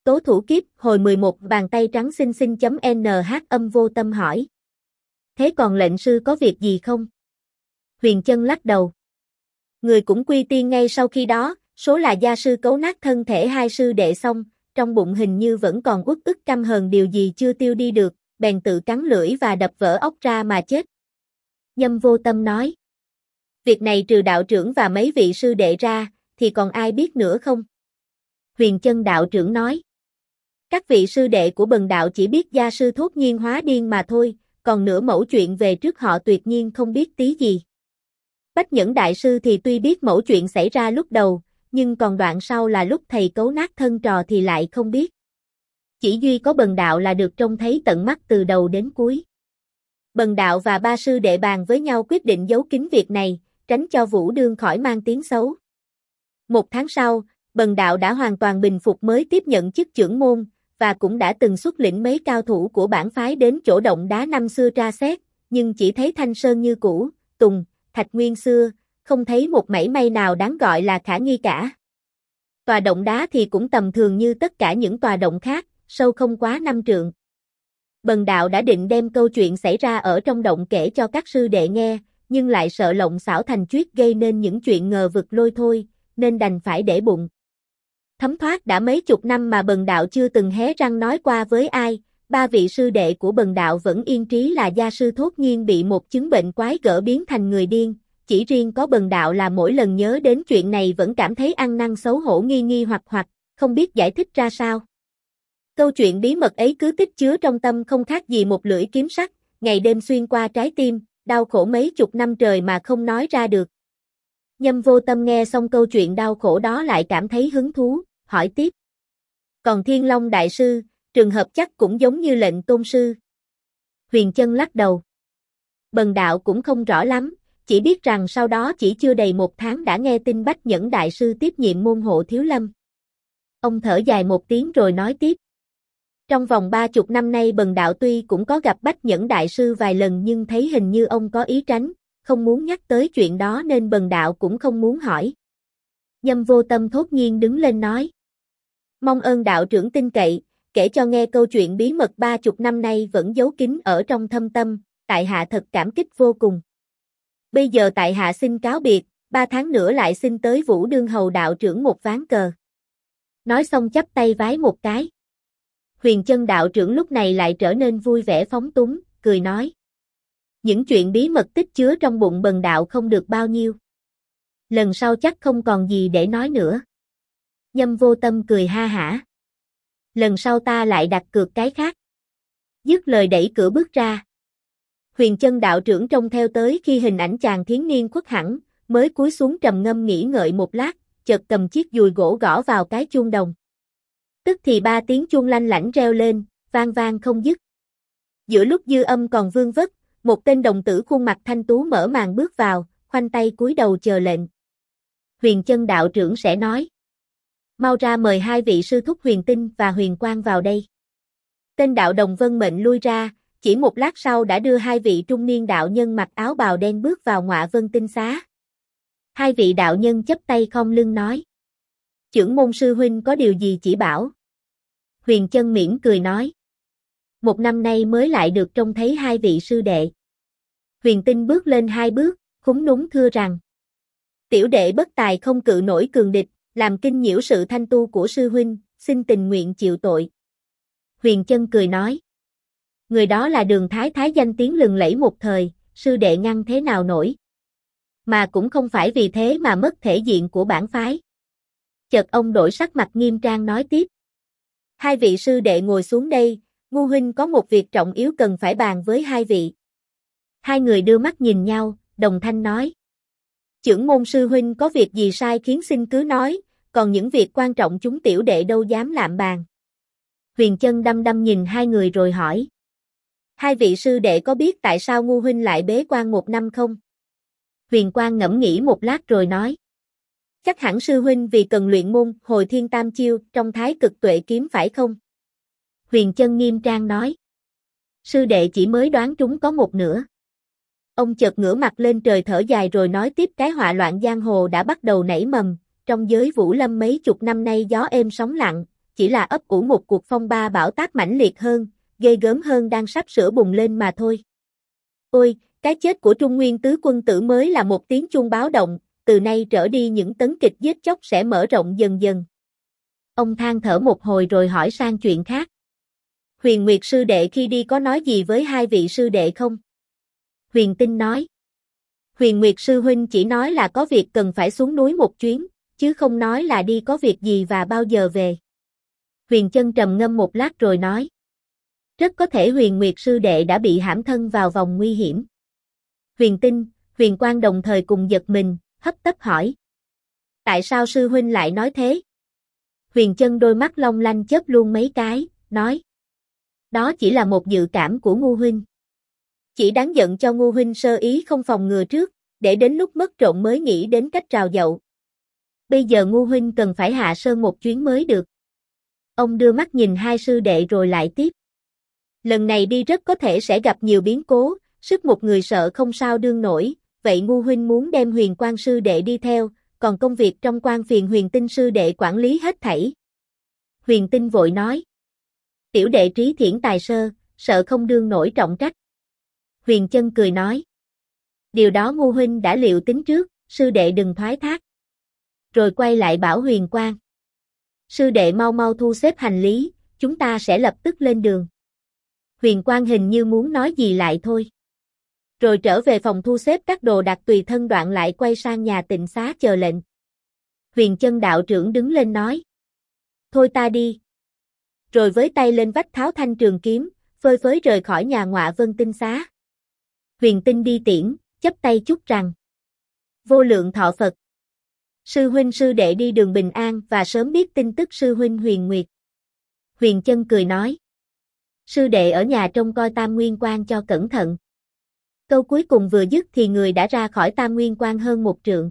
tố thủ kiếp, hồi 11 bàn tay trắng xinh xinh.nh Âm Vô Tâm hỏi. Thế còn lệnh sư có việc gì không? Huyền Chân lắc đầu. Người cũng quy tiên ngay sau khi đó, số là gia sư cấu nát thân thể hai sư đệ xong, trong bụng hình như vẫn còn uất ức căm hờn điều gì chưa tiêu đi được, bèn tự cắn lưỡi và đập vỡ óc ra mà chết. Nhâm Vô Tâm nói. Việc này trừ đạo trưởng và mấy vị sư đệ ra, thì còn ai biết nữa không? Huyền Chân đạo trưởng nói. Các vị sư đệ của Bần đạo chỉ biết gia sư thốt nhiên hóa điên mà thôi, còn nửa mẫu chuyện về trước họ tuyệt nhiên không biết tí gì. Bách Nhẫn đại sư thì tuy biết mẫu chuyện xảy ra lúc đầu, nhưng còn đoạn sau là lúc thầy cấu nát thân trò thì lại không biết. Chỉ duy có Bần đạo là được trông thấy tận mắt từ đầu đến cuối. Bần đạo và ba sư đệ bàn với nhau quyết định giấu kín việc này, tránh cho Vũ Đương khỏi mang tiếng xấu. 1 tháng sau, Bần đạo đã hoàn toàn bình phục mới tiếp nhận chức trưởng môn, và cũng đã từng xuất lĩnh mấy cao thủ của bản phái đến chỗ động đá năm xưa tra xét, nhưng chỉ thấy thanh sơn như cũ, tùng, thạch nguyên xưa, không thấy một mảy may nào đáng gọi là khả nghi cả. Tòa động đá thì cũng tầm thường như tất cả những tòa động khác, sâu không quá 5 trượng. Bần đạo đã định đem câu chuyện xảy ra ở trong động kể cho các sư đệ nghe, nhưng lại sợ lộng xảo thành chuyết gây nên những chuyện ngờ vực lôi thôi, nên đành phải để bụng. Thấm thoát đã mấy chục năm mà Bần đạo chưa từng hé răng nói qua với ai, ba vị sư đệ của Bần đạo vẫn yên trí là gia sư thốt nhiên bị một chứng bệnh quái gở biến thành người điên, chỉ riêng có Bần đạo là mỗi lần nhớ đến chuyện này vẫn cảm thấy ăn năn xấu hổ nghi nghi hoặc, không biết giải thích ra sao. Câu chuyện bí mật ấy cứ tích chứa trong tâm không khác gì một lưỡi kiếm sắc, ngày đêm xuyên qua trái tim, đau khổ mấy chục năm trời mà không nói ra được. Nhâm Vô Tâm nghe xong câu chuyện đau khổ đó lại cảm thấy hứng thú, hỏi tiếp. Còn Thiên Long đại sư, trường hợp chắc cũng giống như lệnh tôn sư. Huyền Chân lắc đầu. Bần đạo cũng không rõ lắm, chỉ biết rằng sau đó chỉ chưa đầy 1 tháng đã nghe tin Bách Nhẫn đại sư tiếp nhiệm môn hộ Thiếu Lâm. Ông thở dài một tiếng rồi nói tiếp. Trong vòng 30 năm nay Bần đạo tuy cũng có gặp Bách Nhẫn đại sư vài lần nhưng thấy hình như ông có ý tránh, không muốn nhắc tới chuyện đó nên Bần đạo cũng không muốn hỏi. Nhâm Vô Tâm thốt nhiên đứng lên nói. Mong ơn đạo trưởng tin cậy, kể cho nghe câu chuyện bí mật 30 năm nay vẫn giấu kín ở trong thâm tâm, tại hạ thật cảm kích vô cùng. Bây giờ tại hạ xin cáo biệt, 3 tháng nữa lại xin tới Vũ Đương hầu đạo trưởng một ván cờ. Nói xong chắp tay vái một cái. Huyền Chân đạo trưởng lúc này lại trở nên vui vẻ phóng túng, cười nói. Những chuyện bí mật tích chứa trong bụng Bần đạo không được bao nhiêu. Lần sau chắc không còn gì để nói nữa. Nhâm Vô Tâm cười ha hả. Lần sau ta lại đặt cược cái khác. Dứt lời đẩy cửa bước ra. Huyền Chân đạo trưởng trông theo tới khi hình ảnh chàng thiến niên khuất hẳn, mới cúi xuống trầm ngâm nghĩ ngợi một lát, chợt cầm chiếc dùi gỗ gõ vào cái chuông đồng. Tức thì 3 tiếng chuông lanh lảnh reo lên, vang vang không dứt. Giữa lúc dư âm còn vương vất, một tên đồng tử khuôn mặt thanh tú mở màn bước vào, khoanh tay cúi đầu chờ lệnh. Huyền Chân đạo trưởng sẽ nói. Mau ra mời 2 vị sư thúc Huyền Tinh và Huyền Quang vào đây. Tên đạo đồng vân mệnh lui ra, chỉ một lát sau đã đưa 2 vị trung niên đạo nhân mặc áo bào đen bước vào Ngọa Vân Tinh xá. 2 vị đạo nhân chắp tay khom lưng nói. Chưởng môn sư huynh có điều gì chỉ bảo? Huyền Chân mỉm cười nói. 1 năm nay mới lại được trông thấy 2 vị sư đệ. Huyền Tinh bước lên 2 bước, khúm núm thưa rằng. Tiểu đệ bất tài không cự nổi cường địch, làm kinh nhiễu sự thanh tu của sư huynh, xin tình nguyện chịu tội. Huyền Chân cười nói. Người đó là Đường Thái Thái danh tiếng lừng lẫy một thời, sư đệ ngăn thế nào nổi. Mà cũng không phải vì thế mà mất thể diện của bản phái. Chợt ông đổi sắc mặt nghiêm trang nói tiếp. 2 vị sư đệ ngồi xuống đây, Ngu huynh có một việc trọng yếu cần phải bàn với 2 vị. 2 người đưa mắt nhìn nhau, đồng thanh nói. Chưởng môn sư huynh có việc gì sai khiến xin cứ nói, còn những việc quan trọng chúng tiểu đệ đâu dám lạm bàn. Huyền Chân đăm đăm nhìn 2 người rồi hỏi. 2 vị sư đệ có biết tại sao Ngu huynh lại bế quan 1 năm không? Huyền Quang ngẫm nghĩ một lát rồi nói. Chắc hẳn sư huynh vì cần luyện môn Hồi Thiên Tam Chiêu trong Thái Cực Tuệ Kiếm phải không? Huyền Chân nghiêm trang nói. Sư đệ chỉ mới đoán trúng có 1/2. Ông chợt ngửa mặt lên trời thở dài rồi nói tiếp cái họa loạn giang hồ đã bắt đầu nảy mầm, trong giới Vũ Lâm mấy chục năm nay gió êm sóng lặng, chỉ là ấp ủ một cuộc phong ba bão táp mãnh liệt hơn, ghê gớm hơn đang sắp sửa bùng lên mà thôi. Ôi, cái chết của Trung Nguyên tứ quân tử mới là một tiếng chuông báo động, từ nay trở đi những tấn kịch giết chóc sẽ mở rộng dần dần. Ông than thở một hồi rồi hỏi sang chuyện khác. Huyền Nguyệt sư đệ khi đi có nói gì với hai vị sư đệ không? Huyền Tinh nói. Huyền Nguyệt sư huynh chỉ nói là có việc cần phải xuống núi một chuyến, chứ không nói là đi có việc gì và bao giờ về. Huyền Chân trầm ngâm một lát rồi nói. Rất có thể Huyền Nguyệt sư đệ đã bị hãm thân vào vòng nguy hiểm. Huyền Tinh, Huyền Quang đồng thời cùng giật mình, hấp tấp hỏi. Tại sao sư huynh lại nói thế? Huyền Chân đôi mắt long lanh chớp luôn mấy cái, nói. Đó chỉ là một dự cảm của Ngu huynh. Chỉ đáng giận cho Ngu huynh sơ ý không phòng ngừa trước, để đến lúc mất trộm mới nghĩ đến cách trào dậu. Bây giờ Ngu huynh cần phải hạ sơn một chuyến mới được. Ông đưa mắt nhìn hai sư đệ rồi lại tiếp. Lần này đi rất có thể sẽ gặp nhiều biến cố, sức một người sợ không sao đương nổi, vậy Ngu huynh muốn đem Huyền Quang sư đệ đi theo, còn công việc trong quan phiền Huyền Tinh sư đệ quản lý hết thảy. Huyền Tinh vội nói. Tiểu đệ trí thiển tài sơ, sợ không đương nổi trọng trách. Huyền Chân cười nói. Điều đó Ngu huynh đã liệu tính trước, sư đệ đừng thoái thác. Rồi quay lại bảo Huyền Quang. Sư đệ mau mau thu xếp hành lý, chúng ta sẽ lập tức lên đường. Huyền Quang hình như muốn nói gì lại thôi. Rồi trở về phòng thu xếp các đồ đạc tùy thân đoạn lại quay sang nhà Tịnh Xá chờ lệnh. Huyền Chân đạo trưởng đứng lên nói. Thôi ta đi. Rồi với tay lên vách tháo thanh trường kiếm, phơi phới rời khỏi nhà Ngọa Vân Tinh Xá. Huyền Tinh đi tiễn, chắp tay chúc rằng. Vô lượng thọ Phật. Sư huynh sư đệ đi đường bình an và sớm biết tin tức sư huynh Huyền Nguyệt. Huyền Chân cười nói. Sư đệ ở nhà trông coi Tam Nguyên Quan cho cẩn thận. Câu cuối cùng vừa dứt thì người đã ra khỏi Tam Nguyên Quan hơn một trượng.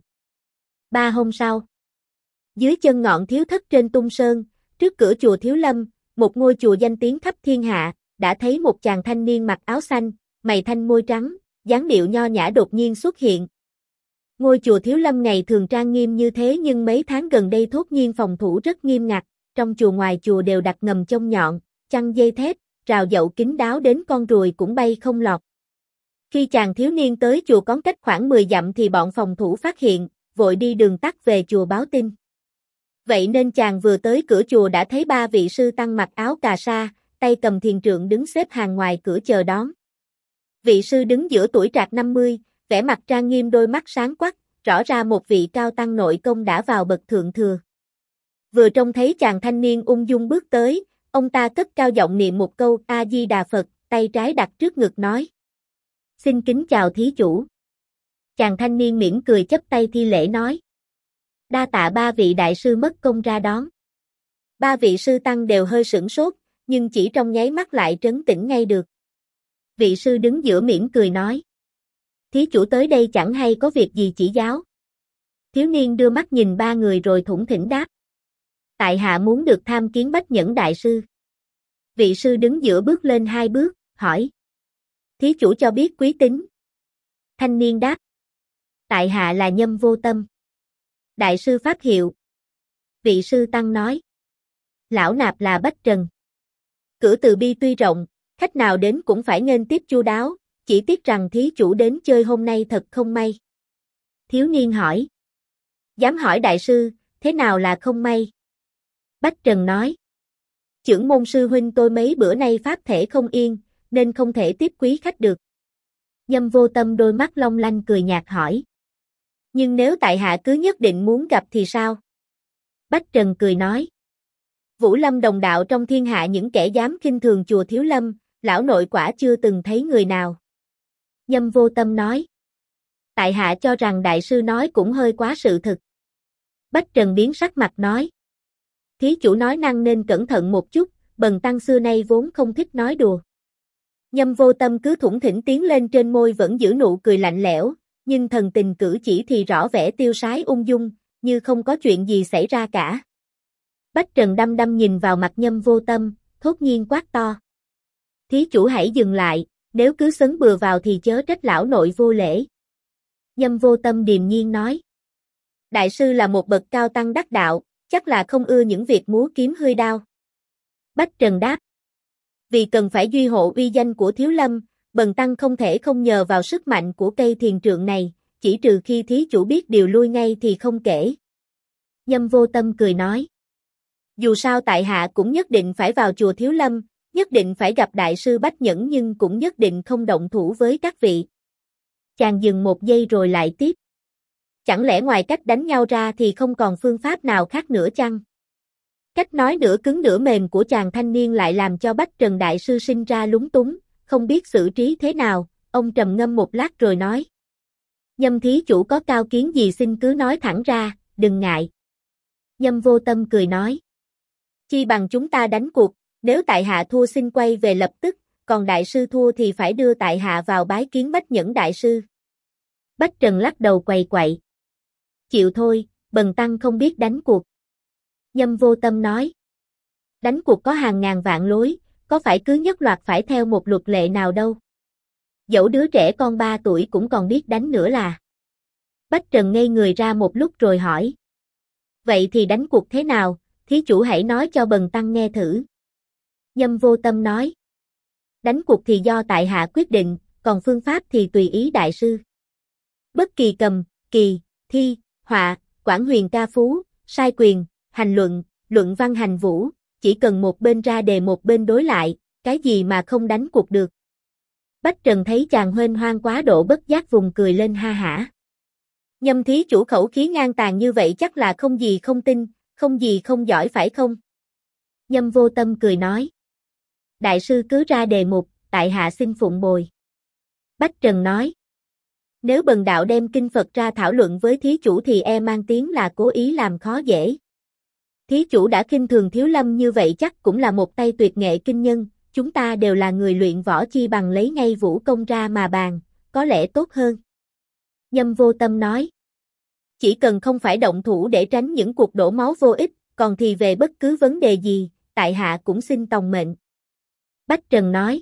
3 hôm sau. Dưới chân ngọn thiếu thất trên Tung Sơn, trước cửa chùa Thiếu Lâm, một ngôi chùa danh tiếng khắp thiên hạ, đã thấy một chàng thanh niên mặc áo xanh, mày thanh môi trắng, dáng điệu nho nhã đột nhiên xuất hiện. Ngôi chùa Thiếu Lâm ngày thường trang nghiêm như thế nhưng mấy tháng gần đây thốt nhiên phòng thủ rất nghiêm ngặt, trong chùa ngoài chùa đều đặt ngầm chông nhọn, chăn dây thép, rào dậu kín đáo đến con ruồi cũng bay không lọt. Khi chàng thiếu niên tới chùa có cách khoảng 10 dặm thì bọn phòng thủ phát hiện, vội đi đường tắt về chùa báo tin. Vậy nên chàng vừa tới cửa chùa đã thấy 3 vị sư tăng mặc áo cà sa, tay cầm thiền trượng đứng xếp hàng ngoài cửa chờ đón. Vị sư đứng giữa tuổi trạc 50, vẻ mặt trang nghiêm đôi mắt sáng quắc, rõ ra một vị cao tăng nội công đã vào bậc thượng thừa. Vừa trông thấy chàng thanh niên ung dung bước tới, ông ta cất cao giọng niệm một câu A-di-đà Phật, tay trái đặt trước ngực nói. Xin kính chào thí chủ. Chàng thanh niên mỉm cười chắp tay thi lễ nói. Đa tạ 3 vị đại sư mất công ra đón. 3 vị sư tăng đều hơi sửng sốt, nhưng chỉ trong nháy mắt lại trấn tĩnh ngay được. Vị sư đứng giữa mỉm cười nói. Thí chủ tới đây chẳng hay có việc gì chỉ giáo. Thiếu niên đưa mắt nhìn 3 người rồi thủng thỉnh đáp. Tại hạ muốn được tham kiến Bách Nhẫn đại sư. Vị sư đứng giữa bước lên 2 bước, hỏi. Thí chủ cho biết quý tính. Thanh niên đáp. Tại hạ là Nhâm Vô Tâm. Đại sư pháp hiệu. Vị sư tăng nói. Lão nạp là Bách Trần. Cửa Từ Bi tuy rộng, khách nào đến cũng phải nghênh tiếp chu đáo, chỉ tiếc rằng thí chủ đến chơi hôm nay thật không may. Thiếu niên hỏi. Dám hỏi đại sư, thế nào là không may? Bách Trần nói. Chưởng môn sư huynh tôi mấy bữa nay pháp thể không yên, nên không thể tiếp quý khách được. Nhâm Vô Tâm đôi mắt long lanh cười nhạt hỏi. Nhưng nếu tại hạ cứ nhất định muốn gặp thì sao? Bách Trần cười nói. Vũ Lâm đồng đạo trong thiên hạ những kẻ dám khinh thường chùa Thiếu Lâm, lão nội quả chưa từng thấy người nào. Nhâm Vô Tâm nói. Tại hạ cho rằng đại sư nói cũng hơi quá sự thực. Bách Trần biến sắc mặt nói. Thí chủ nói năng nên cẩn thận một chút, bần tăng xưa nay vốn không thích nói đùa. Nhâm Vô Tâm cứ thủng thỉnh tiến lên trên môi vẫn giữ nụ cười lạnh lẽo, nhưng thần tình cử chỉ thì rõ vẻ tiêu sái ung dung, như không có chuyện gì xảy ra cả. Bách Trần đăm đăm nhìn vào mặt Nhâm Vô Tâm, thốt nhiên quát to. Thí chủ hãy dừng lại, nếu cứ sấn bừa vào thì chớ trách lão nội vô lễ. Nhâm Vô Tâm điềm nhiên nói. Đại sư là một bậc cao tăng đắc đạo, chắc là không ưa những việc múa kiếm hươi đao. Bách Trần đáp. Vì cần phải duy hộ uy danh của Thiếu Lâm, bần tăng không thể không nhờ vào sức mạnh của cây thiền trượng này, chỉ trừ khi thí chủ biết điều lui ngay thì không kể. Nhâm Vô Tâm cười nói. Dù sao tại hạ cũng nhất định phải vào chùa Thiếu Lâm, nhất định phải gặp đại sư Bách Nhẫn nhưng cũng nhất định không động thủ với các vị. Chàng dừng một giây rồi lại tiếp. Chẳng lẽ ngoài cách đánh nhau ra thì không còn phương pháp nào khác nữa chăng? Cách nói nửa cứng nửa mềm của chàng thanh niên lại làm cho Bách Trần đại sư sinh ra lúng túng, không biết xử trí thế nào, ông trầm ngâm một lát rồi nói. Nhâm thí chủ có cao kiến gì xin cứ nói thẳng ra, đừng ngại. Nhâm Vô Tâm cười nói. Chi bằng chúng ta đánh cuộc, nếu tại hạ thua xin quay về lập tức, còn đại sư thua thì phải đưa tại hạ vào bái kiến Bách Nhẫn đại sư. Bách Trần lắc đầu quầy quậy. Chịu thôi, bần tăng không biết đánh cuộc. Nhâm Vô Tâm nói. Đánh cuộc có hàng ngàn vạn lối, có phải cứ nhất loạt phải theo một luật lệ nào đâu. Dẫu đứa trẻ con 3 tuổi cũng còn biết đánh nữa là. Bách Trần ngây người ra một lúc rồi hỏi. Vậy thì đánh cuộc thế nào, thí chủ hãy nói cho bần tăng nghe thử. Nhâm Vô Tâm nói. Đánh cuộc thì do tại hạ quyết định, còn phương pháp thì tùy ý đại sư. Bất kỳ cầm, kỳ, thi, họa, quản huyền ca phú, sai quyền, hành luận, luận văn hành vũ, chỉ cần một bên ra đề một bên đối lại, cái gì mà không đánh cuộc được. Bách Trần thấy chàng huênh hoang quá độ bất giác vùng cười lên ha hả. Nhâm thí chủ khẩu khí ngang tàn như vậy chắc là không gì không tin, không gì không giỏi phải không? Nhâm Vô Tâm cười nói. Đại sư cứ ra đề mục, tại hạ xin phụng bồi. Bách Trần nói. Nếu bần đạo đem kinh Phật ra thảo luận với thí chủ thì e mang tiếng là cố ý làm khó dễ. Thí chủ đã khinh thường Thiếu Lâm như vậy chắc cũng là một tay tuyệt nghệ kinh nhân, chúng ta đều là người luyện võ chi bằng lấy ngay vũ công ra mà bàn, có lẽ tốt hơn. Nhâm Vô Tâm nói. Chỉ cần không phải động thủ để tránh những cuộc đổ máu vô ích, còn thì về bất cứ vấn đề gì, tại hạ cũng xin tòng mệnh. Bách Trần nói.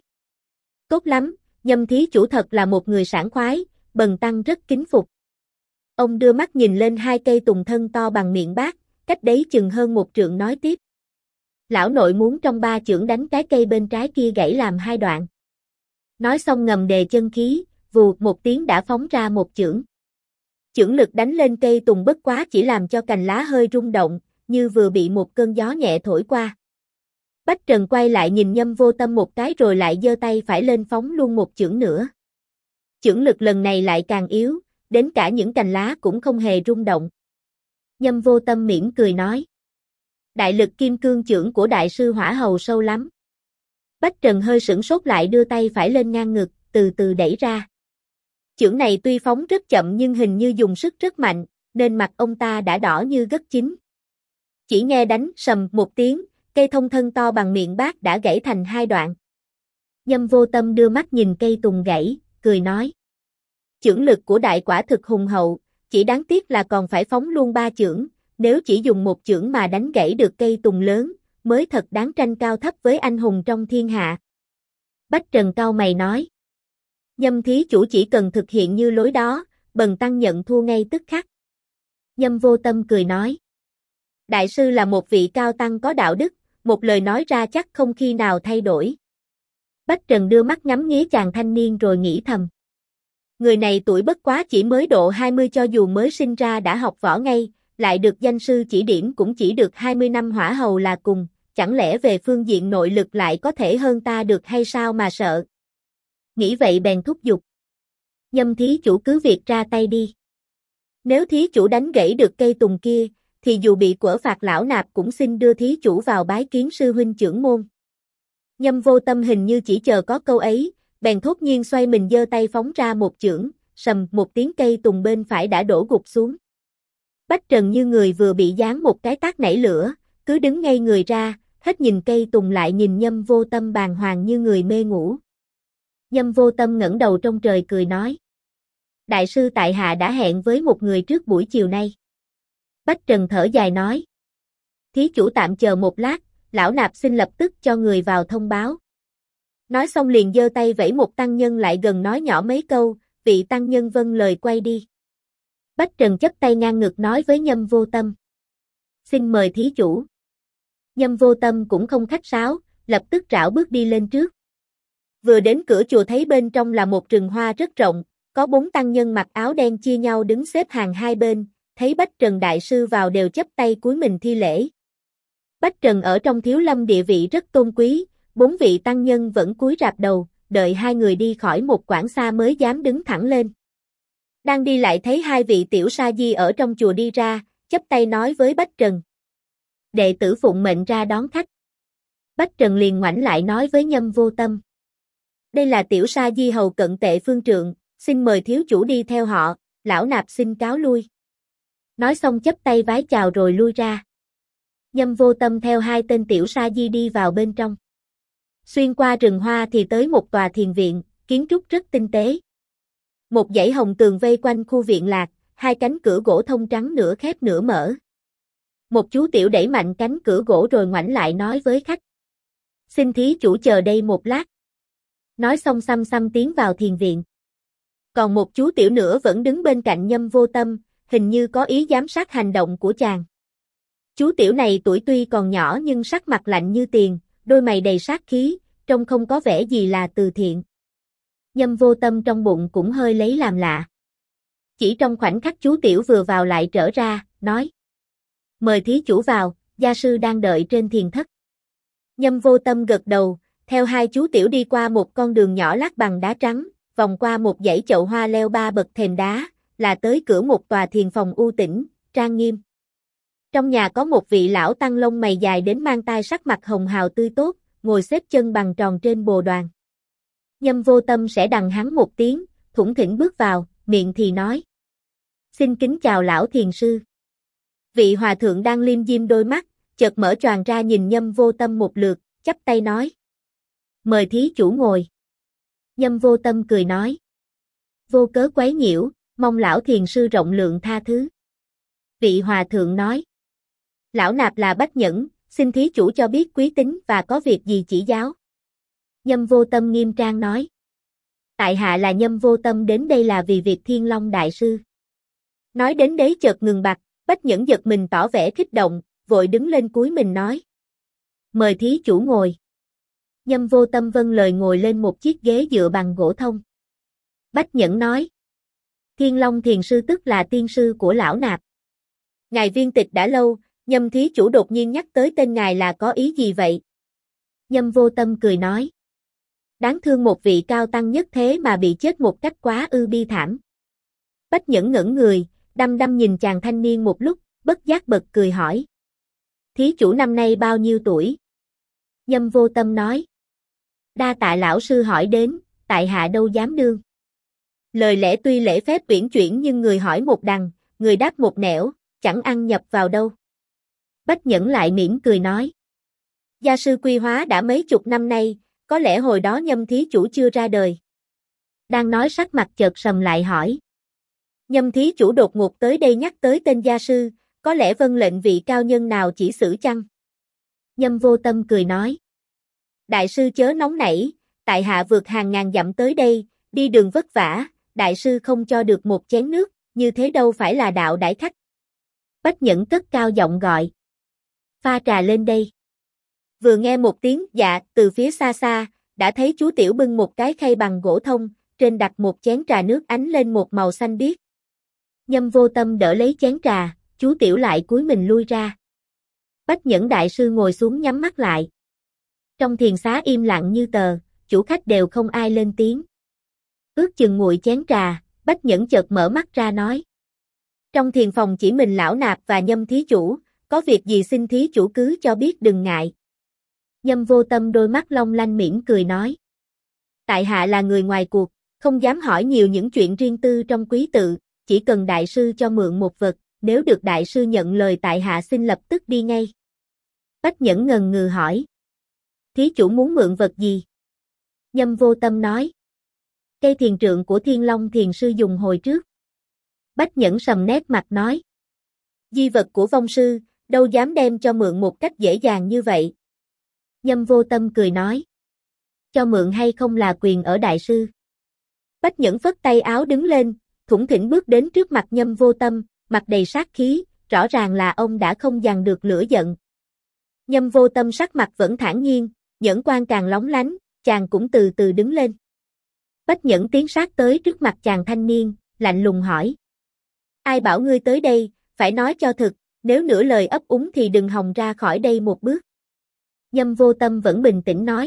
Tốt lắm, Nhâm thí chủ thật là một người sảng khoái, bần tăng rất kính phục. Ông đưa mắt nhìn lên 2 cây tùng thân to bằng miệng bát, cách đấy chừng hơn 1 trượng nói tiếp. Lão nội muốn trong 3 chưởng đánh cái cây bên trái kia gãy làm 2 đoạn. Nói xong ngầm đề chân khí, vù một tiếng đã phóng ra 1 chưởng. Chưởng lực đánh lên cây tùng bất quá chỉ làm cho cành lá hơi rung động, như vừa bị một cơn gió nhẹ thổi qua. Bách Trần quay lại nhìn Nhâm Vô Tâm một cái rồi lại giơ tay phải lên phóng luôn 1 chưởng nữa. Chưởng lực lần này lại càng yếu, đến cả những cành lá cũng không hề rung động. Nhâm Vô Tâm mỉm cười nói. Đại lực kim cương chưởng của đại sư Hỏa Hầu sâu lắm. Bách Trần hơi sửng sốt lại đưa tay phải lên ngang ngực, từ từ đẩy ra. Chưởng này tuy phóng rất chậm nhưng hình như dùng sức rất mạnh, nên mặt ông ta đã đỏ như gất chín. Chỉ nghe đánh sầm một tiếng, cây thông thân to bằng miệng bát đã gãy thành 2 đoạn. Nhâm Vô Tâm đưa mắt nhìn cây tùng gãy, cười nói. Chưởng lực của đại quả thực hùng hậu, chỉ đáng tiếc là còn phải phóng luôn 3 chưởng, nếu chỉ dùng 1 chưởng mà đánh gãy được cây tùng lớn, mới thật đáng tranh cao thấp với anh hùng trong thiên hạ. Bách Trần cau mày nói. Nhâm thí chủ chỉ cần thực hiện như lối đó, bần tăng nhận thua ngay tức khắc. Nhâm Vô Tâm cười nói. Đại sư là một vị cao tăng có đạo đức, một lời nói ra chắc không khi nào thay đổi. Bách Trần đưa mắt ngắm nghía chàng thanh niên rồi nghĩ thầm. Người này tuổi bất quá chỉ mới độ 20 cho dù mới sinh ra đã học võ ngay, lại được danh sư chỉ điểm cũng chỉ được 20 năm Hỏa Hầu là cùng, chẳng lẽ về phương diện nội lực lại có thể hơn ta được hay sao mà sợ. Nghĩ vậy bèn thúc giục. Nhâm thí chủ cứ việc ra tay đi. Nếu thí chủ đánh gãy được cây tùng kia, thì dù bị quở phạt lão nạp cũng xin đưa thí chủ vào bái kiến sư huynh trưởng môn. Nhâm Vô Tâm hình như chỉ chờ có câu ấy, bèn thốt nhiên xoay mình giơ tay phóng ra 1 chưởng, sầm một tiếng cây tùng bên phải đã đổ gục xuống. Bách Trần như người vừa bị giáng một cái tát nảy lửa, cứ đứng ngây người ra, hết nhìn cây tùng lại nhìn Nhâm Vô Tâm bàng hoàng như người mê ngủ. Nhâm Vô Tâm ngẩng đầu trong trời cười nói. Đại sư tại hạ đã hẹn với một người trước buổi chiều nay. Bách Trần thở dài nói. Thí chủ tạm chờ một lát, lão nạp xin lập tức cho người vào thông báo. Nói xong liền giơ tay vẫy một tăng nhân lại gần nói nhỏ mấy câu, vị tăng nhân vâng lời quay đi. Bách Trần chắp tay ngang ngực nói với Nhâm Vô Tâm. Xin mời thí chủ. Nhâm Vô Tâm cũng không khách sáo, lập tức rảo bước đi lên trước. Vừa đến cửa chùa thấy bên trong là một rừng hoa rất rộng, có 4 tăng nhân mặc áo đen chia nhau đứng xếp hàng hai bên, thấy Bách Trần Đại Sư vào đều chắp tay cúi mình thi lễ. Bách Trần ở trong Thiếu Lâm địa vị rất tôn quý, 4 vị tăng nhân vẫn cúi rạp đầu, đợi hai người đi khỏi một quãng xa mới dám đứng thẳng lên. Đang đi lại thấy hai vị tiểu sa di ở trong chùa đi ra, chắp tay nói với Bách Trần. Đệ tử phụng mệnh ra đón khách. Bách Trần liền ngoảnh lại nói với Nhâm Vô Tâm. Đây là tiểu sa di hầu cận Tệ Phương Trượng, xin mời thiếu chủ đi theo họ, lão nạp xin cáo lui. Nói xong chắp tay vái chào rồi lui ra. Nhâm Vô Tâm theo hai tên tiểu sa di đi vào bên trong. Xuyên qua rừng hoa thì tới một tòa thiền viện, kiến trúc rất tinh tế. Một dãy hồng tường vây quanh khu viện lạc, hai cánh cửa gỗ thông trắng nửa khép nửa mở. Một chú tiểu đẩy mạnh cánh cửa gỗ rồi ngoảnh lại nói với khách. Xin thí chủ chờ đây một lát. Nói xong xăm xăm tiến vào thiền viện. Còn một chú tiểu nữa vẫn đứng bên cạnh Nhâm Vô Tâm, hình như có ý giám sát hành động của chàng. Chú tiểu này tuổi tuy còn nhỏ nhưng sắc mặt lạnh như tiền, đôi mày đầy sát khí, trông không có vẻ gì là từ thiện. Nhâm Vô Tâm trong bụng cũng hơi lấy làm lạ. Chỉ trong khoảnh khắc chú tiểu vừa vào lại trở ra, nói. Mời thí chủ vào, gia sư đang đợi trên thiền thất. Nhâm Vô Tâm gật đầu, theo hai chú tiểu đi qua một con đường nhỏ lát bằng đá trắng, vòng qua một dãy chậu hoa leo 3 bậc thềm đá, là tới cửa một tòa thiền phòng u tĩnh, trang nghiêm. Trong nhà có một vị lão tăng lông mày dài đến mang tai, sắc mặt hồng hào tươi tốt, ngồi xếp chân bằng tròn trên bồ đoàn. Nhâm Vô Tâm sẽ đằng hắn một tiếng, thủng thỉnh bước vào, miệng thì nói. Xin kính chào lão thiền sư. Vị hòa thượng đang liêm diêm đôi mắt, chợt mở choàng ra nhìn Nhâm Vô Tâm một lượt, chắp tay nói. Mời thí chủ ngồi. Nhâm Vô Tâm cười nói. Vô cớ quấy nhiễu, mong lão thiền sư rộng lượng tha thứ. Vị hòa thượng nói. Lão nạp là Bách Nhẫn, xin thí chủ cho biết quý tính và có việc gì chỉ giáo. Nhâm Vô Tâm nghiêm trang nói. Tại hạ là Nhâm Vô Tâm, đến đây là vì việc Thiên Long Đại Sư. Nói đến đấy chợt ngừng bặt, Bách Nhẫn giật mình tỏ vẻ kích động, vội đứng lên cúi mình nói. Mời thí chủ ngồi. Nhâm Vô Tâm vâng lời ngồi lên một chiếc ghế dựa bằng gỗ thông. Bách Nhẫn nói. Thiên Long thiền sư tức là tiên sư của lão nạp. Ngài viên tịch đã lâu, Nhâm thí chủ đột nhiên nhắc tới tên ngài là có ý gì vậy? Nhâm Vô Tâm cười nói. Đáng thương một vị cao tăng nhất thế mà bị chết một cách quá ư bi thảm. Bách Nhẫn ngẩn người, đăm đăm nhìn chàng thanh niên một lúc, bất giác bật cười hỏi. Thí chủ năm nay bao nhiêu tuổi? Nhâm Vô Tâm nói. Đa tạ lão sư hỏi đến, tại hạ đâu dám đương. Lời lẽ tuy lễ phép uyển chuyển nhưng người hỏi một đằng, người đáp một nẻo, chẳng ăn nhập vào đâu. Bách Nhẫn lại mỉm cười nói. Gia sư quy hóa đã mấy chục năm nay, có lẽ hồi đó Nhâm thí chủ chưa ra đời. Đang nói sắc mặt chợt sầm lại hỏi. Nhâm thí chủ đột ngột tới đây nhắc tới tên gia sư, có lẽ vâng lệnh vị cao nhân nào chỉ xử chăng? Nhâm Vô Tâm cười nói. Đại sư chớ nóng nảy, tại hạ vượt hàng ngàn dặm tới đây, đi đường vất vả, đại sư không cho được một chén nước, như thế đâu phải là đạo đãi khách. Bách Nhẫn cất cao giọng gọi. Pha trà lên đây. Vừa nghe một tiếng dạ từ phía xa xa, đã thấy chú tiểu bưng một cái khay bằng gỗ thông, trên đặt một chén trà nước ánh lên một màu xanh biếc. Nhâm Vô Tâm đỡ lấy chén trà, chú tiểu lại cúi mình lui ra. Bách Nhẫn đại sư ngồi xuống nhắm mắt lại. Trong thiền xá im lặng như tờ, chủ khách đều không ai lên tiếng. Ước chừng nguội chén trà, Bách Nhẫn chợt mở mắt ra nói. Trong thiền phòng chỉ mình lão nạp và Nhâm thí chủ, có việc gì xin thí chủ cứ cho biết đừng ngại. Nhâm Vô Tâm đôi mắt long lanh mỉm cười nói. Tại hạ là người ngoài cuộc, không dám hỏi nhiều những chuyện riêng tư trong quý tự, chỉ cần đại sư cho mượn một vật, nếu được đại sư nhận lời tại hạ xin lập tức đi ngay. Bách Nhẫn ngần ngừ hỏi. Thí chủ muốn mượn vật gì? Nhâm Vô Tâm nói. Cây thiền trượng của Thiên Long thiền sư dùng hồi trước. Bách Nhẫn sầm nét mặt nói. Di vật của vong sư, đâu dám đem cho mượn một cách dễ dàng như vậy. Nhâm Vô Tâm cười nói. Cho mượn hay không là quyền ở đại sư. Bách Nhẫn phất tay áo đứng lên, thủng thỉnh bước đến trước mặt Nhâm Vô Tâm, mặt đầy sát khí, rõ ràng là ông đã không dằn được lửa giận. Nhâm Vô Tâm sắc mặt vẫn thản nhiên, nhẫn quan càng lóng lánh, chàng cũng từ từ đứng lên. Bách Nhẫn tiến sát tới trước mặt chàng thanh niên, lạnh lùng hỏi. Ai bảo ngươi tới đây, phải nói cho thực, nếu nửa lời ấp úng thì đừng hòng ra khỏi đây một bước. Nhâm Vô Tâm vẫn bình tĩnh nói.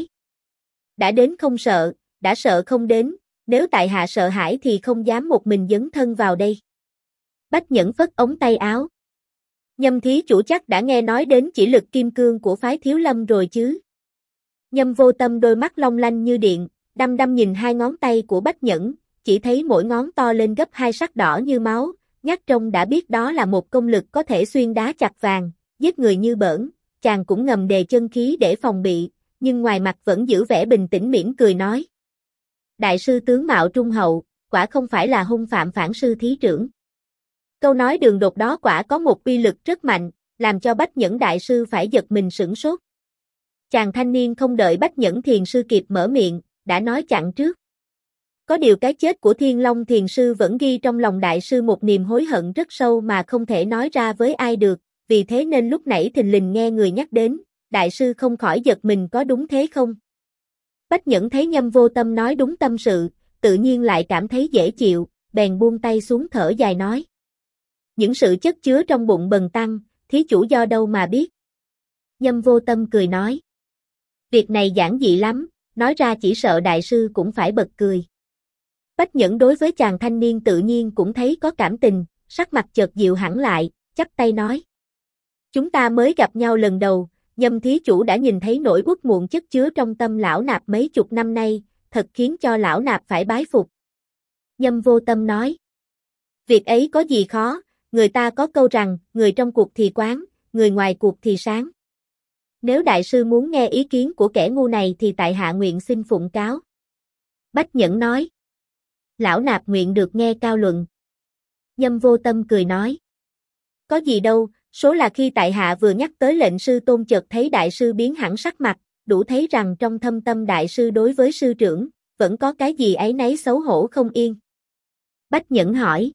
Đã đến không sợ, đã sợ không đến, nếu tại hạ sợ hãi thì không dám một mình dấn thân vào đây. Bách Nhẫn phất ống tay áo. Nhâm thí chủ chắc đã nghe nói đến chỉ lực kim cương của phái Thiếu Lâm rồi chứ. Nhâm Vô Tâm đôi mắt long lanh như điện, đăm đăm nhìn hai ngón tay của Bách Nhẫn, chỉ thấy mỗi ngón to lên gấp hai sắc đỏ như máu, nhắc trông đã biết đó là một công lực có thể xuyên đá chặt vàng, giết người như bỡn, chàng cũng ngầm đề chân khí để phòng bị, nhưng ngoài mặt vẫn giữ vẻ bình tĩnh mỉm cười nói. Đại sư tướng mạo trung hậu, quả không phải là hung phạm phản sư thí trưởng. Câu nói đường đột đó quả có một uy lực rất mạnh, làm cho Bách Nhẫn đại sư phải giật mình sửng sốt. Chàng thanh niên không đợi Bách Nhẫn thiền sư kịp mở miệng, đã nói chặn trước. Có điều cái chết của Thiên Long thiền sư vẫn ghi trong lòng đại sư một niềm hối hận rất sâu mà không thể nói ra với ai được, vì thế nên lúc nãy thình lình nghe người nhắc đến, đại sư không khỏi giật mình có đúng thế không? Bách Nhẫn thấy Nhâm Vô Tâm nói đúng tâm sự, tự nhiên lại cảm thấy dễ chịu, bèn buông tay xuống thở dài nói. Những sự chất chứa trong bụng bần tăng, thí chủ do đâu mà biết? Nhâm Vô Tâm cười nói. Việc này giản dị lắm, nói ra chỉ sợ đại sư cũng phải bật cười. Bách Nhẫn đối với chàng thanh niên tự nhiên cũng thấy có cảm tình, sắc mặt chợt dịu hẳn lại, chắp tay nói. Chúng ta mới gặp nhau lần đầu, Nhâm thí chủ đã nhìn thấy nỗi uất muộn chất chứa trong tâm lão nạp mấy chục năm nay, thật khiến cho lão nạp phải bái phục. Nhâm Vô Tâm nói. Việc ấy có gì khó, người ta có câu rằng, người trong cuộc thì quán, người ngoài cuộc thì sáng. Nếu đại sư muốn nghe ý kiến của kẻ ngu này thì tại hạ nguyện xin phụng cáo. Bách Nhẫn nói. Lão nạp nguyện được nghe cao luận. Nhâm Vô Tâm cười nói. Có gì đâu, số là khi tại hạ vừa nhắc tới lệnh sư tôn chợt thấy đại sư biến hẳn sắc mặt, đủ thấy rằng trong thâm tâm đại sư đối với sư trưởng, vẫn có cái gì áy náy xấu hổ không yên. Bách Nhẫn hỏi.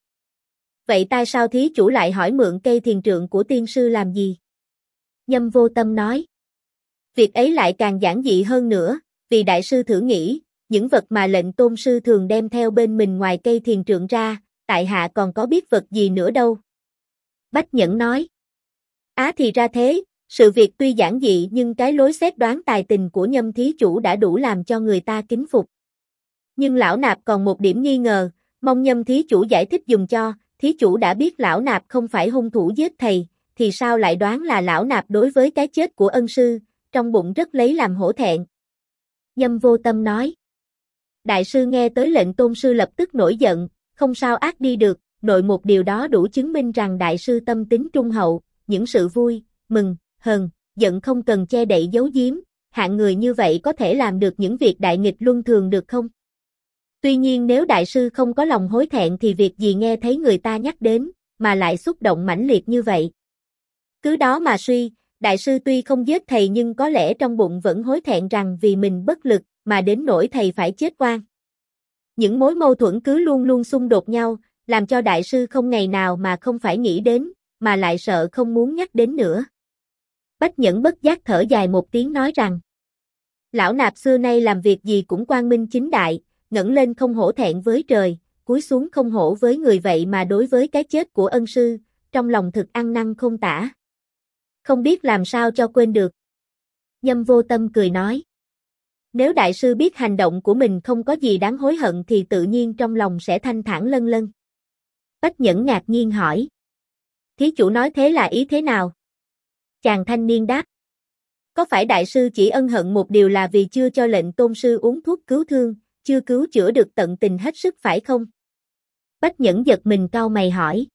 Vậy tại sao thí chủ lại hỏi mượn cây thiền trượng của tiên sư làm gì? Nhâm Vô Tâm nói. Việc ấy lại càng giản dị hơn nữa, vì đại sư thử nghĩ, những vật mà lệnh tôn sư thường đem theo bên mình ngoài cây thiền trượng ra, tại hạ còn có biết vật gì nữa đâu. Bách Nhẫn nói. Thì ra thế, sự việc tuy giản dị nhưng cái lối xét đoán tài tình của Nhâm thí chủ đã đủ làm cho người ta kính phục. Nhưng lão nạp còn một điểm nghi ngờ, mong Nhâm thí chủ giải thích dùm cho, thí chủ đã biết lão nạp không phải hung thủ giết thầy, thì sao lại đoán là lão nạp đối với cái chết của ân sư, trong bụng rất lấy làm hổ thẹn. Nhâm Vô Tâm nói. Đại sư nghe tới lệnh tôn sư lập tức nổi giận, không sao ác đi được, nội một điều đó đủ chứng minh rằng đại sư tâm tính trung hậu, những sự vui, mừng, hờn, giận không cần che đậy giấu giếm, hạng người như vậy có thể làm được những việc đại nghịch luân thường được không? Tuy nhiên nếu đại sư không có lòng hối thẹn thì việc gì nghe thấy người ta nhắc đến, mà lại xúc động mãnh liệt như vậy. Cứ đó mà suy, đại sư tuy không giết thầy nhưng có lẽ trong bụng vẫn hối thẹn rằng vì mình bất lực, mà đến nỗi thầy phải chết oan. Những mối mâu thuẫn cứ luôn luôn xung đột nhau, làm cho đại sư không ngày nào mà không phải nghĩ đến, mà lại sợ không muốn nhắc đến nữa. Bách Nhẫn bất giác thở dài một tiếng nói rằng, lão nạp xưa nay làm việc gì cũng quang minh chính đại, ngẩng lên không hổ thẹn với trời, cúi xuống không hổ với người, vậy mà đối với cái chết của ân sư, trong lòng thực ăn năn không tả. Không biết làm sao cho quên được. Nhâm Vô Tâm cười nói. Nếu đại sư biết hành động của mình không có gì đáng hối hận thì tự nhiên trong lòng sẽ thanh thản lân lân. Bách Nhẫn ngạc nhiên hỏi. Thí chủ nói thế là ý thế nào? Chàng thanh niên đáp. Có phải đại sư chỉ ân hận một điều là vì chưa cho lệnh tôn sư uống thuốc cứu thương, chưa cứu chữa được tận tình hết sức phải không? Bách Nhẫn giật mình cau mày hỏi.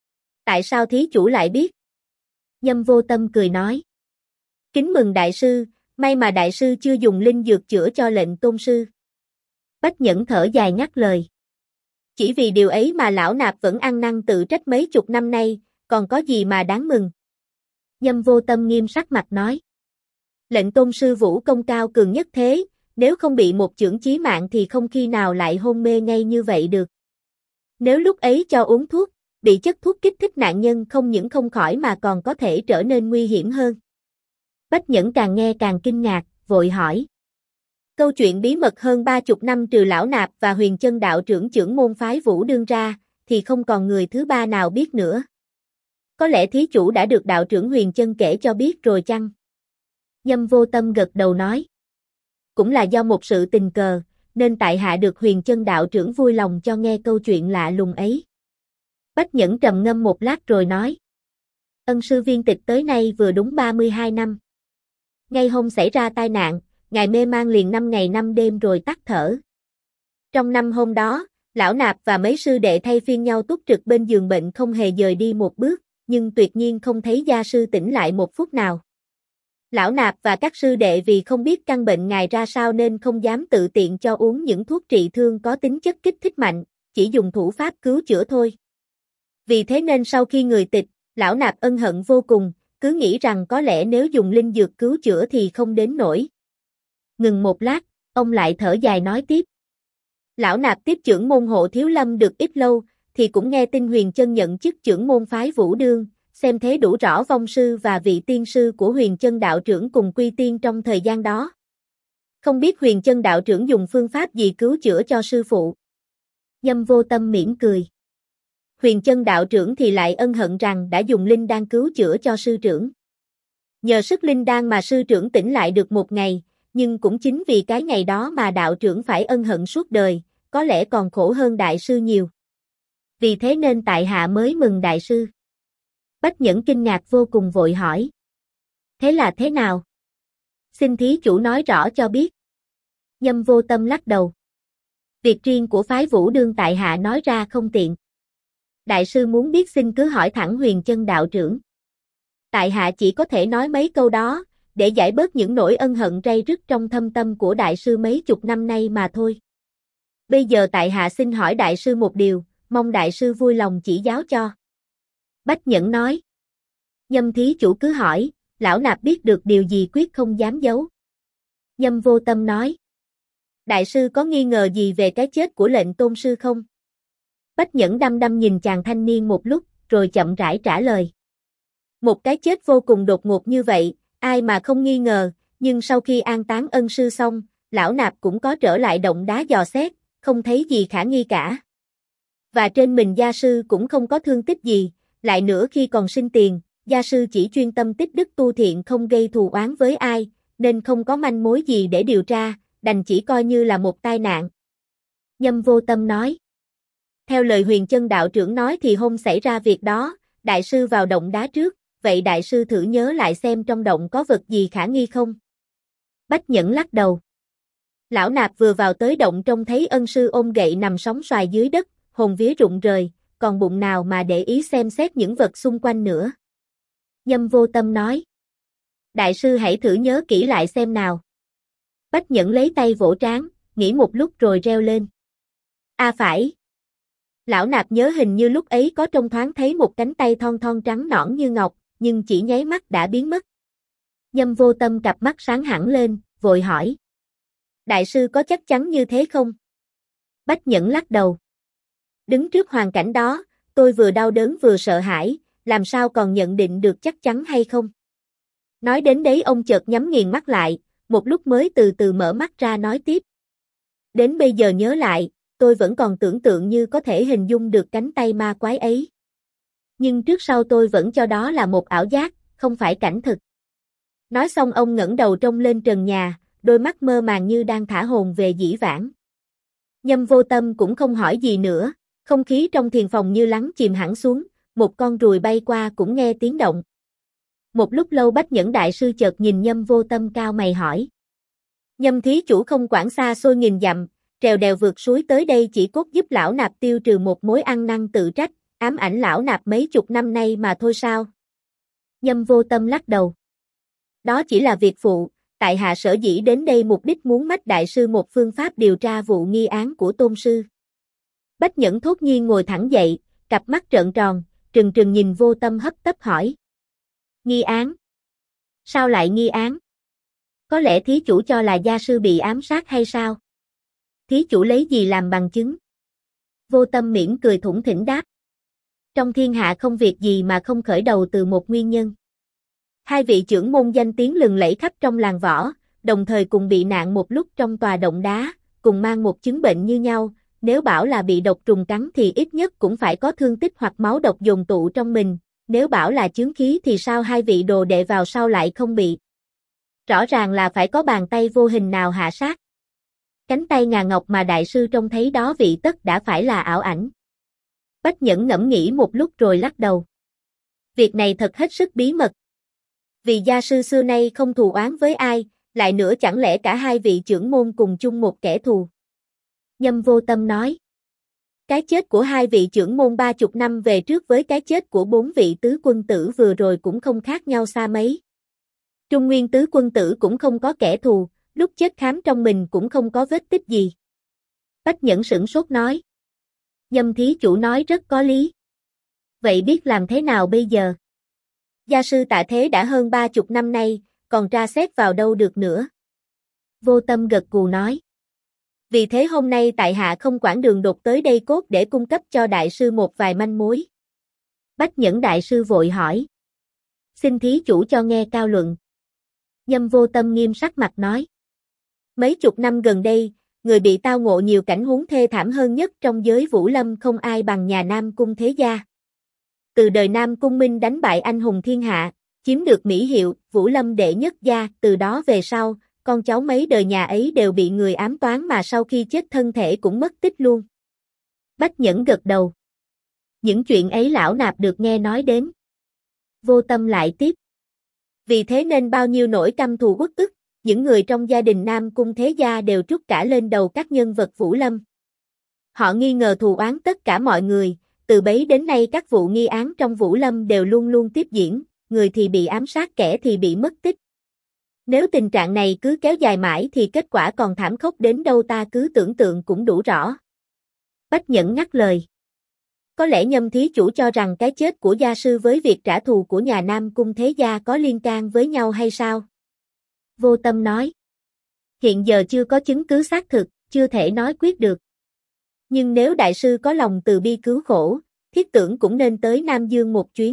Tại sao thí chủ lại biết? Nhâm Vô Tâm cười nói. Kính mừng đại sư, may mà đại sư chưa dùng linh dược chữa cho lệnh tôn sư. Bách Nhẫn thở dài ngắt lời. Chỉ vì điều ấy mà lão nạp vẫn ăn năn tự trách mấy chục năm nay, còn có gì mà đáng mừng. Nhâm Vô Tâm nghiêm sắc mặt nói. Lệnh tôn sư vũ công cao cường nhất thế, nếu không bị một chưởng chí mạng thì không khi nào lại hôn mê ngay như vậy được. Nếu lúc ấy cho uống thuốc, bị chất thuốc kích thích nạn nhân không những không khỏi mà còn có thể trở nên nguy hiểm hơn. Bách Nhẫn càng nghe càng kinh ngạc, vội hỏi. Câu chuyện bí mật hơn 30 năm trừ Lão Nạp và Huyền Chân đạo trưởng chưởng môn phái Vũ Đương ra, thì không còn người thứ ba nào biết nữa. Có lẽ thí chủ đã được đạo trưởng Huyền Chân kể cho biết rồi chăng? Nhâm Vô Tâm gật đầu nói. Cũng là do một sự tình cờ, nên tại hạ được Huyền Chân đạo trưởng vui lòng cho nghe câu chuyện lạ lùng ấy. Bách Nhẫn trầm ngâm một lát rồi nói. Ân sư viên tịch tới nay vừa đúng 32 năm. Ngay hôm xảy ra tai nạn, ngài mê man liền 5 ngày 5 đêm rồi tắt thở. Trong năm hôm đó, Lão Nạp và mấy sư đệ thay phiên nhau túc trực bên giường bệnh không hề dời đi một bước, nhưng tuyệt nhiên không thấy gia sư tỉnh lại một phút nào. Lão Nạp và các sư đệ vì không biết căn bệnh ngài ra sao nên không dám tự tiện cho uống những thuốc trị thương có tính chất kích thích mạnh, chỉ dùng thủ pháp cứu chữa thôi. Vì thế nên sau khi người tịch, Lão Nạp ân hận vô cùng, cứ nghĩ rằng có lẽ nếu dùng linh dược cứu chữa thì không đến nỗi. Ngừng một lát, ông lại thở dài nói tiếp. Lão Nạp tiếp chưởng môn Hộ Thiếu Lâm được ít lâu, thì cũng nghe tin Huyền Chân nhận chức chưởng môn phái Vũ Đương, xem thế đủ rõ vong sư và vị tiên sư của Huyền Chân đạo trưởng cùng quy tiên trong thời gian đó. Không biết Huyền Chân đạo trưởng dùng phương pháp gì cứu chữa cho sư phụ? Nhâm Vô Tâm mỉm cười. Huyền Chân đạo trưởng thì lại ân hận rằng đã dùng linh đan cứu chữa cho sư trưởng. Nhờ sức linh đan mà sư trưởng tỉnh lại được một ngày, nhưng cũng chính vì cái ngày đó mà đạo trưởng phải ân hận suốt đời, có lẽ còn khổ hơn đại sư nhiều. Vì thế nên tại hạ mới mừng đại sư. Bách Nhẫn kinh ngạc vô cùng vội hỏi. Thế là thế nào? Xin thí chủ nói rõ cho biết. Nhâm Vô Tâm lắc đầu. Việc riêng của phái Vũ Đương tại hạ nói ra không tiện. Đại sư muốn biết xin cứ hỏi thẳng Huyền Chân đạo trưởng. Tại hạ chỉ có thể nói mấy câu đó, để giải bớt những nỗi ân hận ray rứt trong thâm tâm của đại sư mấy chục năm nay mà thôi. Bây giờ tại hạ xin hỏi đại sư một điều, mong đại sư vui lòng chỉ giáo cho. Bách Nhẫn nói. Nhâm thí chủ cứ hỏi, Lão Nạp biết được điều gì quyết không dám giấu. Nhâm Vô Tâm nói. Đại sư có nghi ngờ gì về cái chết của lệnh tôn sư không? Bách Nhẫn đăm đăm nhìn chàng thanh niên một lúc, rồi chậm rãi trả lời. Một cái chết vô cùng đột ngột như vậy, ai mà không nghi ngờ, nhưng sau khi an táng ân sư xong, Lão Nạp cũng có trở lại động đá dò xét, không thấy gì khả nghi cả. Và trên mình gia sư cũng không có thương tích gì, lại nữa khi còn sinh tiền, gia sư chỉ chuyên tâm tích đức tu thiện không gây thù oán với ai, nên không có manh mối gì để điều tra, đành chỉ coi như là một tai nạn. Nhâm Vô Tâm nói. Theo lời Huyền Chân đạo trưởng nói thì hôm xảy ra việc đó, đại sư vào động đá trước, vậy đại sư thử nhớ lại xem trong động có vật gì khả nghi không? Bách Nhẫn lắc đầu. Lão Nạp vừa vào tới động trông thấy ân sư ôm gậy nằm sóng xoài dưới đất, hồn vía rụng rời, còn bụng nào mà để ý xem xét những vật xung quanh nữa. Nhâm Vô Tâm nói. Đại sư hãy thử nhớ kỹ lại xem nào. Bách Nhẫn lấy tay vỗ trán, nghĩ một lúc rồi reo lên. Phải. Lão Nạp nhớ hình như lúc ấy có trông thoáng thấy một cánh tay thon thon trắng nõn như ngọc, nhưng chỉ nháy mắt đã biến mất. Nhâm Vô Tâm cặp mắt sáng hẳn lên, vội hỏi. Đại sư có chắc chắn như thế không? Bách Nhẫn lắc đầu. Đứng trước hoàn cảnh đó, tôi vừa đau đớn vừa sợ hãi, làm sao còn nhận định được chắc chắn hay không? Nói đến đấy ông chợt nhắm nghiền mắt lại, một lúc mới từ từ mở mắt ra nói tiếp. Đến bây giờ nhớ lại, tôi vẫn còn tưởng tượng như có thể hình dung được cánh tay ma quái ấy. Nhưng trước sau tôi vẫn cho đó là một ảo giác, không phải cảnh thực. Nói xong ông ngẩng đầu trông lên trần nhà, đôi mắt mơ màng như đang thả hồn về dĩ vãng. Nhâm Vô Tâm cũng không hỏi gì nữa, không khí trong thiền phòng như lắng chìm hẳn xuống, một con ruồi bay qua cũng nghe tiếng động. Một lúc lâu Bách Nhẫn đại sư chợt nhìn Nhâm Vô Tâm cao mày hỏi. Nhâm thí chủ không quản xa xôi nghìn dặm, trèo đèo vượt suối tới đây chỉ cốt giúp Lão Nạp tiêu trừ một mối ăn năn tự trách, ám ảnh Lão Nạp mấy chục năm nay mà thôi sao? Nhâm Vô Tâm lắc đầu. Đó chỉ là việc phụ, tại hạ sở dĩ đến đây mục đích muốn mách đại sư một phương pháp điều tra vụ nghi án của tôn sư. Bách Nhẫn thốt nhiên ngồi thẳng dậy, cặp mắt trợn tròn, trừng trừng nhìn Vô Tâm hấp tấp hỏi. Nghi án? Sao lại nghi án? Có lẽ thí chủ cho là gia sư bị ám sát hay sao? Thí chủ lấy gì làm bằng chứng? Vô Tâm mỉm cười thủng thỉnh đáp. Trong thiên hạ không việc gì mà không khởi đầu từ một nguyên nhân. Hai vị trưởng môn danh tiếng lừng lẫy khắp trong làng võ, đồng thời cùng bị nạn một lúc trong tòa động đá, cùng mang một chứng bệnh như nhau, nếu bảo là bị độc trùng cắn thì ít nhất cũng phải có thương tích hoặc máu độc dồn tụ trong mình, nếu bảo là chướng khí thì sao hai vị đồ đệ vào sau lại không bị? Rõ ràng là phải có bàn tay vô hình nào hạ sát. Cánh tay ngà ngọc mà đại sư trông thấy đó vị tất đã phải là ảo ảnh. Bách Nhẫn ngẫm nghĩ một lúc rồi lắc đầu. Việc này thật hết sức bí mật. Vì gia sư xưa nay không thù oán với ai, lại nữa chẳng lẽ cả hai vị trưởng môn cùng chung một kẻ thù. Nhâm Vô Tâm nói. Cái chết của hai vị trưởng môn 30 năm về trước với cái chết của 4 vị tứ quân tử vừa rồi cũng không khác nhau xa mấy. Trung Nguyên tứ quân tử cũng không có kẻ thù, lúc chết khám trong mình cũng không có vết tích gì. Bách Nhẫn sửng sốt nói. Nhâm thí chủ nói rất có lý. Vậy biết làm thế nào bây giờ? Gia sư Tạ Thế đã hơn 30 năm nay, còn tra xét vào đâu được nữa. Vô Tâm gật gù nói. Vì thế hôm nay tại hạ không quản đường đột tới đây cốt để cung cấp cho đại sư một vài manh mối. Bách Nhẫn đại sư vội hỏi. Xin thí chủ cho nghe cao luận. Nhâm Vô Tâm nghiêm sắc mặt nói. Mấy chục năm gần đây, người bị tao ngộ nhiều cảnh huống thê thảm hơn nhất trong giới Vũ Lâm không ai bằng nhà Nam Cung Thế Gia. Từ đời Nam Cung Minh đánh bại anh hùng thiên hạ, chiếm được mỹ hiệu Vũ Lâm đệ nhất gia, từ đó về sau, con cháu mấy đời nhà ấy đều bị người ám toán mà sau khi chết thân thể cũng mất tích luôn. Bách Nhẫn gật đầu. Những chuyện ấy lão nạp được nghe nói đến. Vô Tâm lại tiếp. Vì thế nên bao nhiêu nỗi căm thù uất ức, những người trong gia đình Nam Cung Thế Gia đều trút cả lên đầu các nhân vật Vũ Lâm. Họ nghi ngờ thù oán tất cả mọi người, từ bấy đến nay các vụ nghi án trong Vũ Lâm đều luôn luôn tiếp diễn, người thì bị ám sát kẻ thì bị mất tích. Nếu tình trạng này cứ kéo dài mãi thì kết quả còn thảm khốc đến đâu ta cứ tưởng tượng cũng đủ rõ. Bách Nhẫn ngắt lời. Có lẽ Nhâm thí chủ cho rằng cái chết của gia sư với việc trả thù của nhà Nam Cung Thế Gia có liên can với nhau hay sao? Vô Tâm nói. Hiện giờ chưa có chứng cứ xác thực, chưa thể nói quyết được. Nhưng nếu đại sư có lòng từ bi cứu khổ, thiết tưởng cũng nên tới Nam Dương một chuyến.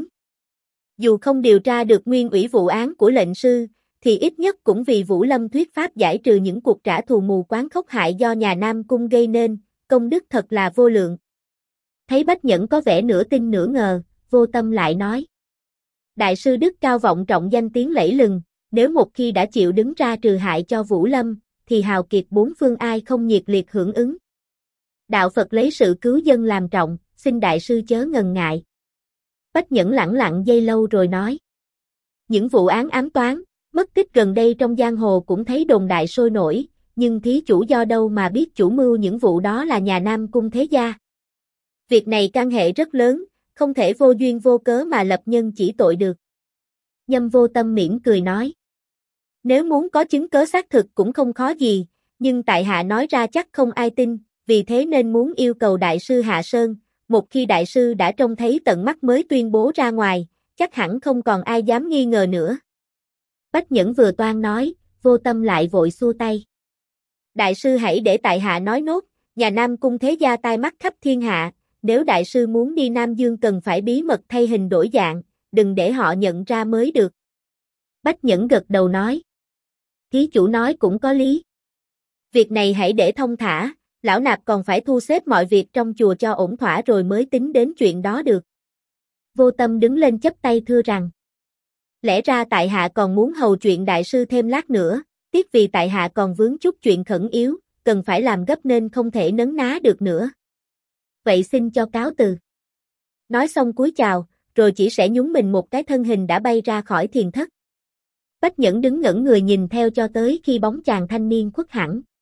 Dù không điều tra được nguyên ủy vụ án của lệnh sư, thì ít nhất cũng vì Vũ Lâm thuyết pháp giải trừ những cuộc trả thù mù quáng khốc hại do nhà Nam Cung gây nên, công đức thật là vô lượng. Thấy Bách Nhẫn có vẻ nửa tin nửa ngờ, Vô Tâm lại nói. Đại sư đức cao vọng trọng danh tiếng lẫy lừng, nếu một khi đã chịu đứng ra trừ hại cho Vũ Lâm, thì hào kiệt bốn phương ai không nhiệt liệt hưởng ứng. Đạo Phật lấy sự cứu dân làm trọng, xin đại sư chớ ngần ngại. Bách Nhẫn lẳng lặng giây lâu rồi nói. Những vụ án ám toán, mất tích gần đây trong giang hồ cũng thấy đồn đại sôi nổi, nhưng thí chủ do đâu mà biết chủ mưu những vụ đó là nhà Nam Cung Thế Gia. Việc này can hệ rất lớn, không thể vô duyên vô cớ mà lập nhân chỉ tội được. Nhâm Vô Tâm mỉm cười nói. Nếu muốn có chứng cớ xác thực cũng không khó gì, nhưng tại hạ nói ra chắc không ai tin, vì thế nên muốn yêu cầu đại sư hạ sơn, một khi đại sư đã trông thấy tận mắt mới tuyên bố ra ngoài, chắc hẳn không còn ai dám nghi ngờ nữa. Bách Nhẫn vừa toan nói, Vô Tâm lại vội xua tay. Đại sư hãy để tại hạ nói nốt, nhà Nam Cung Thế Gia tai mắt khắp thiên hạ, nếu đại sư muốn đi Nam Dương cần phải bí mật thay hình đổi dạng, đừng để họ nhận ra mới được. Bách Nhẫn gật đầu nói. Thí chủ nói cũng có lý. Việc này hãy để thông thả, lão nạp còn phải thu xếp mọi việc trong chùa cho ổn thỏa rồi mới tính đến chuyện đó được. Vô Tâm đứng lên chắp tay thưa rằng. Lẽ ra tại hạ còn muốn hầu chuyện đại sư thêm lát nữa, tiếc vì tại hạ còn vướng chút chuyện khẩn yếu, cần phải làm gấp nên không thể nấn ná được nữa. Vậy xin cho cáo từ. Nói xong cúi chào, rồi chỉ sẽ nhún mình một cái thân hình đã bay ra khỏi thiền thất. Bách Nhẫn đứng ngẩn người nhìn theo cho tới khi bóng chàng thanh niên khuất hẳn.